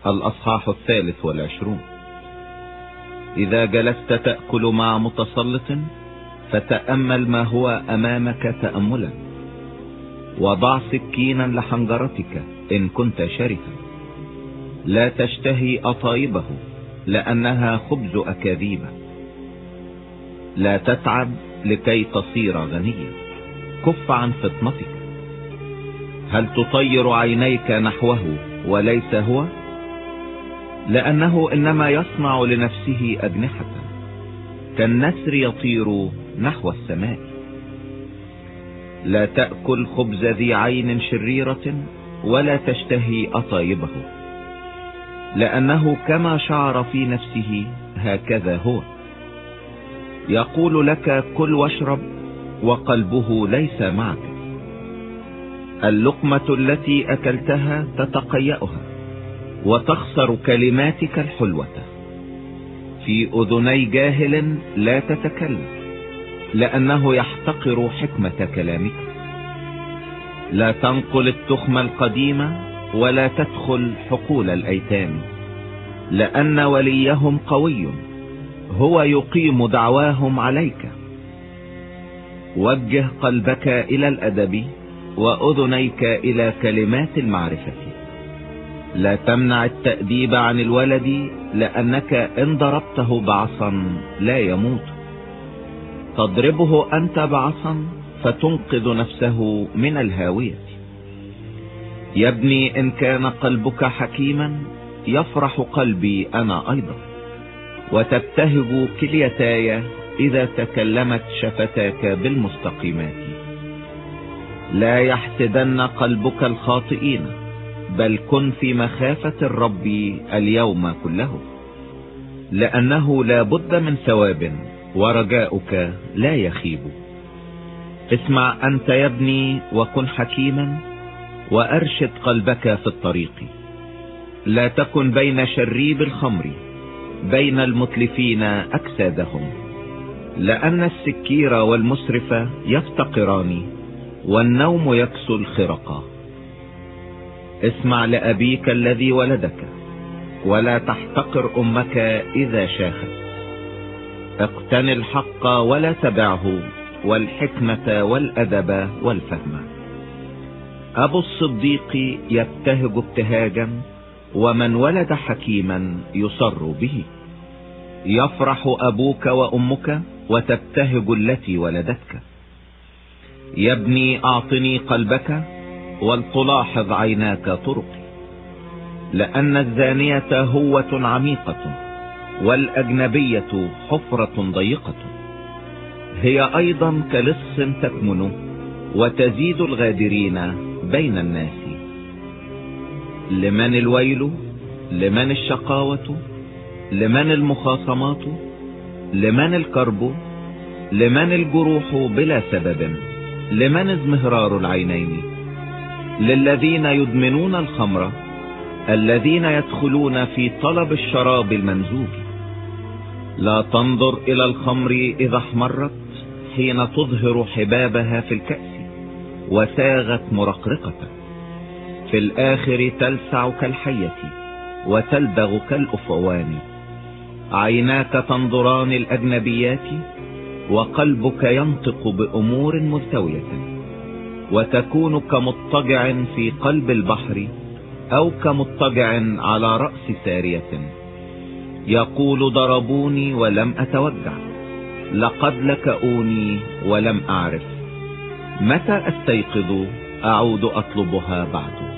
الأصحاح 23. إذا جلست تأكل مع متسلط فتأمل ما هو أمامك تأملا، وضع سكينا لحنجرتك إن كنت شرها. لا تشتهي أطايبه لأنها خبز أكاذيب. لا تتعب لكي تصير غنيا، كف عن فطنتك. هل تطير عينيك نحوه وليس هو؟ لأنه إنما يصنع لنفسه أجنحة، كالنسر يطير نحو السماء. لا تأكل خبز ذي عين شريرة ولا تشتهي أطايبه، لأنه كما شعر في نفسه هكذا هو. يقول لك كل واشرب وقلبه ليس معك. اللقمة التي أكلتها تتقيأها وتخسر كلماتك الحلوة. في أذني جاهل لا تتكلم، لأنه يحتقر حكمة كلامك. لا تنقل التخم القديمة ولا تدخل حقول الأيتام، لأن وليهم قوي، هو يقيم دعواهم عليك. وجه قلبك إلى الأدب وأذنيك إلى كلمات المعرفة. لا تمنع التأديب عن الولد، لأنك إن ضربته بعصا لا يموت. تضربه أنت بعصا فتنقذ نفسه من الهاوية. يا ابني إن كان قلبك حكيما يفرح قلبي أنا أيضا، وتبتهج كليتاي إذا تكلمت شفتاك بالمستقيمات. لا يحسدن قلبك الخاطئين، بل كن في مخافة الرب اليوم كله، لأنه لا بد من ثواب ورجاؤك لا يخيب. اسمع أنت يا ابني وكن حكيما، وأرشد قلبك في الطريق. لا تكن بين شريب الخمر، بين المتلفين أجسادهم، لأن السكير والمسرف يفتقران، والنوم يكسو الخرقة. اسمع لأبيك الذي ولدك، ولا تحتقر أمك إذا شاخت. اقتن الحق ولا تبعه، والحكمة والأدب والفهم. أبو الصديق يبتهج ابتهاجا، ومن ولد حكيما يصر به. يفرح أبوك وأمك وتبتهج التي ولدتك. يا ابني أعطني قلبك، ولتلاحظ عيناك طرقي. لأن الزانية هوة عميقة، والأجنبية حفرة ضيقة. هي أيضا كلص تكمن، وتزيد الغادرين بين الناس. لمن الويل؟ لمن الشقاوة؟ لمن المخاصمات؟ لمن الكرب؟ لمن الجروح بلا سبب؟ لمن ازمهرار العينين؟ للذين يدمنون الخمر، الذين يدخلون في طلب الشراب الممزوج. لا تنظر إلى الخمر إذا احمرت، حين تظهر حبابها في الكأس وساغت مرقرقة. في الآخر تلسع كالحية وتلدغ كالأفعوان. عيناك تنظران الأجنبيات، وقلبك ينطق بأمور ملتوية. وتكون كمضطجع في قلب البحر، أو كمضطجع على رأس سارية. يقول ضربوني ولم أتوجع، لقد لكؤوني ولم أعرف. متى أستيقظ أعود أطلبها بعد.